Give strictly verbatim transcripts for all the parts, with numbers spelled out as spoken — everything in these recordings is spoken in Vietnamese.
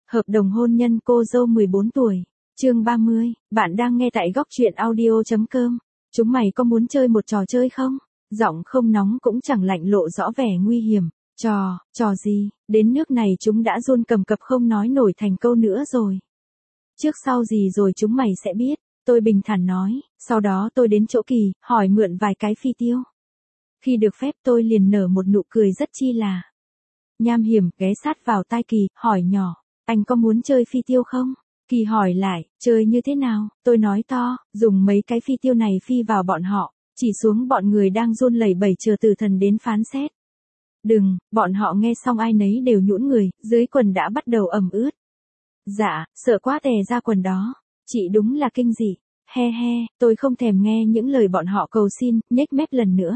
Hợp đồng hôn nhân cô dâu mười bốn tuổi. Chương ba mươi, bạn đang nghe tại góc truyện audio chấm com. Chúng mày có muốn chơi một trò chơi không? Giọng không nóng cũng chẳng lạnh lộ rõ vẻ nguy hiểm. Trò, trò gì, đến nước này chúng đã run cầm cập không nói nổi thành câu nữa rồi. Trước sau gì rồi chúng mày sẽ biết, tôi bình thản nói, sau đó tôi đến chỗ Kỳ, hỏi mượn vài cái phi tiêu. Khi được phép tôi liền nở một nụ cười rất chi là nham hiểm, ghé sát vào tai Kỳ, hỏi nhỏ, anh có muốn chơi phi tiêu không? Kỳ hỏi lại, chơi như thế nào? Tôi nói to, dùng mấy cái phi tiêu này phi vào bọn họ, chỉ xuống bọn người đang run lẩy bẩy chờ tử thần đến phán xét. Đừng, bọn họ nghe xong ai nấy đều nhũn người, dưới quần đã bắt đầu ẩm ướt. Dạ, sợ quá tè ra quần đó. Chị đúng là kinh dị. He he, tôi không thèm nghe những lời bọn họ cầu xin, nhếch mép lần nữa.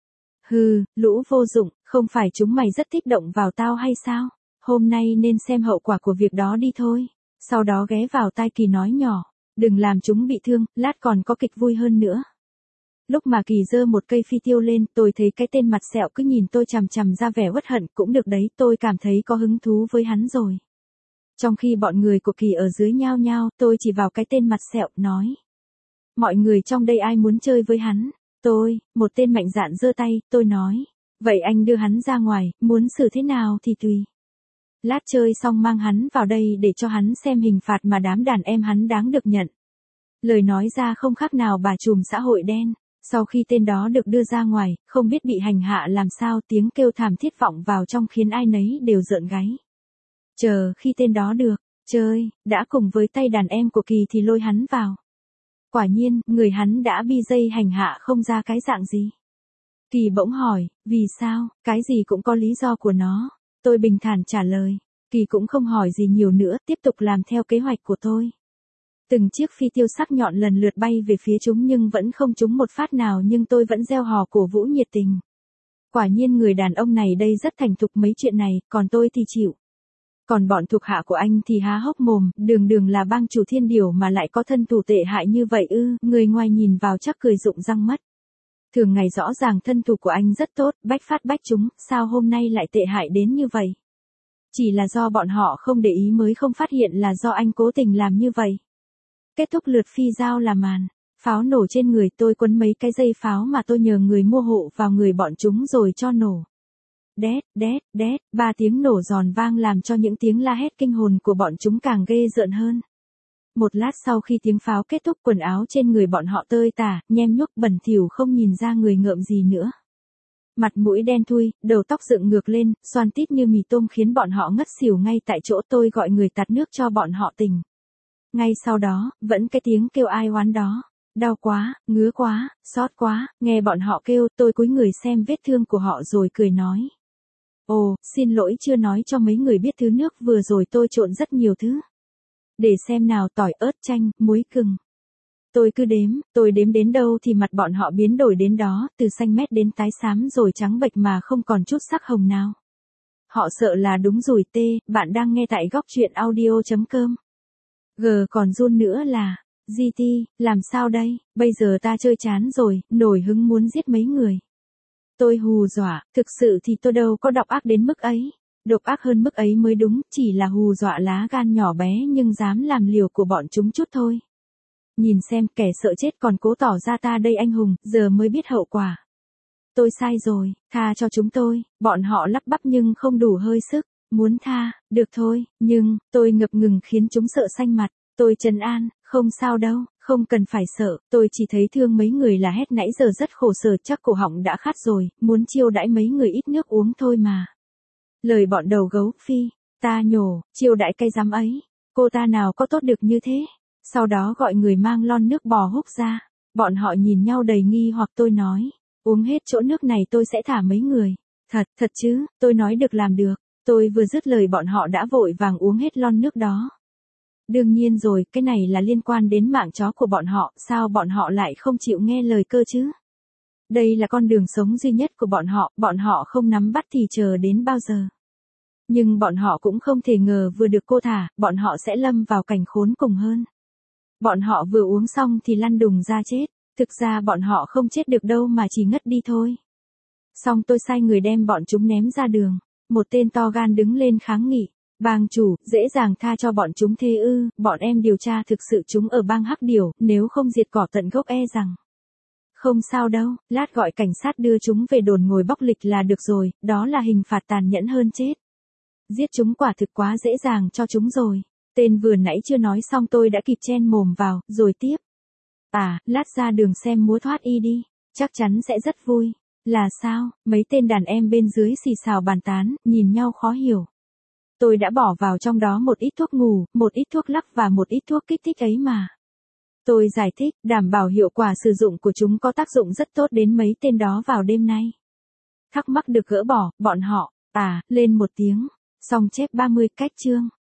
Hừ, lũ vô dụng, không phải chúng mày rất kích động vào tao hay sao? Hôm nay nên xem hậu quả của việc đó đi thôi. Sau đó ghé vào tai Kỳ nói nhỏ, đừng làm chúng bị thương, lát còn có kịch vui hơn nữa. Lúc mà Kỳ giơ một cây phi tiêu lên, tôi thấy cái tên mặt sẹo cứ nhìn tôi chằm chằm ra vẻ uất hận, cũng được đấy, tôi cảm thấy có hứng thú với hắn rồi. Trong khi bọn người của Kỳ ở dưới nhao nhao, tôi chỉ vào cái tên mặt sẹo, nói. Mọi người trong đây ai muốn chơi với hắn? Tôi, một tên mạnh dạn giơ tay, tôi nói. Vậy anh đưa hắn ra ngoài, muốn xử thế nào thì tùy. Lát chơi xong mang hắn vào đây để cho hắn xem hình phạt mà đám đàn em hắn đáng được nhận. Lời nói ra không khác nào bà trùm xã hội đen. Sau khi tên đó được đưa ra ngoài, không biết bị hành hạ làm sao, tiếng kêu thảm thiết vọng vào trong khiến ai nấy đều rợn gáy. Chờ khi tên đó được chơi, đã cùng với tay đàn em của Kỳ thì lôi hắn vào. Quả nhiên, người hắn đã bi dây hành hạ không ra cái dạng gì. Kỳ bỗng hỏi, vì sao, cái gì cũng có lý do của nó. Tôi bình thản trả lời. Kỳ cũng không hỏi gì nhiều nữa, tiếp tục làm theo kế hoạch của tôi. Từng chiếc phi tiêu sắc nhọn lần lượt bay về phía chúng nhưng vẫn không trúng một phát nào, nhưng tôi vẫn reo hò cổ vũ nhiệt tình. Quả nhiên người đàn ông này đây rất thành thục mấy chuyện này, còn tôi thì chịu. Còn bọn thuộc hạ của anh thì há hốc mồm, đường đường là bang chủ thiên điểu mà lại có thân thủ tệ hại như vậy ư, người ngoài nhìn vào chắc cười rụng răng mất. Thường ngày rõ ràng thân thủ của anh rất tốt, bách phát bách trúng, sao hôm nay lại tệ hại đến như vậy? Chỉ là do bọn họ không để ý mới không phát hiện là do anh cố tình làm như vậy. Kết thúc lượt phi dao là màn. Pháo nổ trên người tôi, quấn mấy cái dây pháo mà tôi nhờ người mua hộ vào người bọn chúng rồi cho nổ. Đét, đét, đét, ba tiếng nổ giòn vang làm cho những tiếng la hét kinh hồn của bọn chúng càng ghê rợn hơn. Một lát sau khi tiếng pháo kết thúc, quần áo trên người bọn họ tơi tả, nhem nhuốc bẩn thỉu không nhìn ra người ngợm gì nữa. Mặt mũi đen thui, đầu tóc dựng ngược lên, xoăn tít như mì tôm khiến bọn họ ngất xỉu ngay tại chỗ. Tôi gọi người tạt nước cho bọn họ tỉnh. Ngay sau đó, vẫn cái tiếng kêu ai oán đó. Đau quá, ngứa quá, xót quá, nghe bọn họ kêu, tôi cúi người xem vết thương của họ rồi cười nói. Ồ, xin lỗi chưa nói cho mấy người biết thứ nước vừa rồi tôi trộn rất nhiều thứ. Để xem nào, tỏi, ớt, chanh, muối, gừng. Tôi cứ đếm, tôi đếm đến đâu thì mặt bọn họ biến đổi đến đó, từ xanh mét đến tái xám rồi trắng bệch mà không còn chút sắc hồng nào. Họ sợ là đúng rồi. T, bạn đang nghe tại góc truyện audio chấm com. G còn run nữa là, giê tê, làm sao đây, bây giờ ta chơi chán rồi, nổi hứng muốn giết mấy người. Tôi hù dọa, thực sự thì tôi đâu có độc ác đến mức ấy. Độc ác hơn mức ấy mới đúng, chỉ là hù dọa lá gan nhỏ bé nhưng dám làm liều của bọn chúng chút thôi. Nhìn xem, kẻ sợ chết còn cố tỏ ra ta đây anh hùng, giờ mới biết hậu quả. Tôi sai rồi, tha cho chúng tôi, bọn họ lắp bắp nhưng không đủ hơi sức. Muốn tha, được thôi, nhưng, tôi ngập ngừng khiến chúng sợ xanh mặt. Tôi trấn an, không sao đâu, không cần phải sợ, tôi chỉ thấy thương mấy người là hét nãy giờ rất khổ sở, chắc cổ họng đã khát rồi, muốn chiêu đãi mấy người ít nước uống thôi mà. Lời bọn đầu gấu, phi, ta nhổ, chiêu đãi cái dám ấy, cô ta nào có tốt được như thế. Sau đó gọi người mang lon nước bò húc ra, bọn họ nhìn nhau đầy nghi hoặc. Tôi nói, uống hết chỗ nước này tôi sẽ thả mấy người. Thật, thật chứ, tôi nói được làm được. Tôi vừa dứt lời bọn họ đã vội vàng uống hết lon nước đó. Đương nhiên rồi, cái này là liên quan đến mạng chó của bọn họ, sao bọn họ lại không chịu nghe lời cơ chứ? Đây là con đường sống duy nhất của bọn họ, bọn họ không nắm bắt thì chờ đến bao giờ. Nhưng bọn họ cũng không thể ngờ vừa được cô thả, bọn họ sẽ lâm vào cảnh khốn cùng hơn. Bọn họ vừa uống xong thì lăn đùng ra chết, thực ra bọn họ không chết được đâu mà chỉ ngất đi thôi. Xong tôi sai người đem bọn chúng ném ra đường. Một tên to gan đứng lên kháng nghị. Bang chủ, dễ dàng tha cho bọn chúng thế ư, bọn em điều tra thực sự chúng ở bang Hắc Điểu, nếu không diệt cỏ tận gốc e rằng. Không sao đâu, lát gọi cảnh sát đưa chúng về đồn ngồi bóc lịch là được rồi, đó là hình phạt tàn nhẫn hơn chết. Giết chúng quả thực quá dễ dàng cho chúng rồi. Tên vừa nãy chưa nói xong tôi đã kịp chen mồm vào, rồi tiếp. À, lát ra đường xem múa thoát y đi, chắc chắn sẽ rất vui. Là sao, mấy tên đàn em bên dưới xì xào bàn tán, nhìn nhau khó hiểu. Tôi đã bỏ vào trong đó một ít thuốc ngủ, một ít thuốc lắc và một ít thuốc kích thích ấy mà. Tôi giải thích, đảm bảo hiệu quả sử dụng của chúng có tác dụng rất tốt đến mấy tên đó vào đêm nay. Thắc mắc được gỡ bỏ, bọn họ, à, lên một tiếng. Xong chép ba mươi cách chương.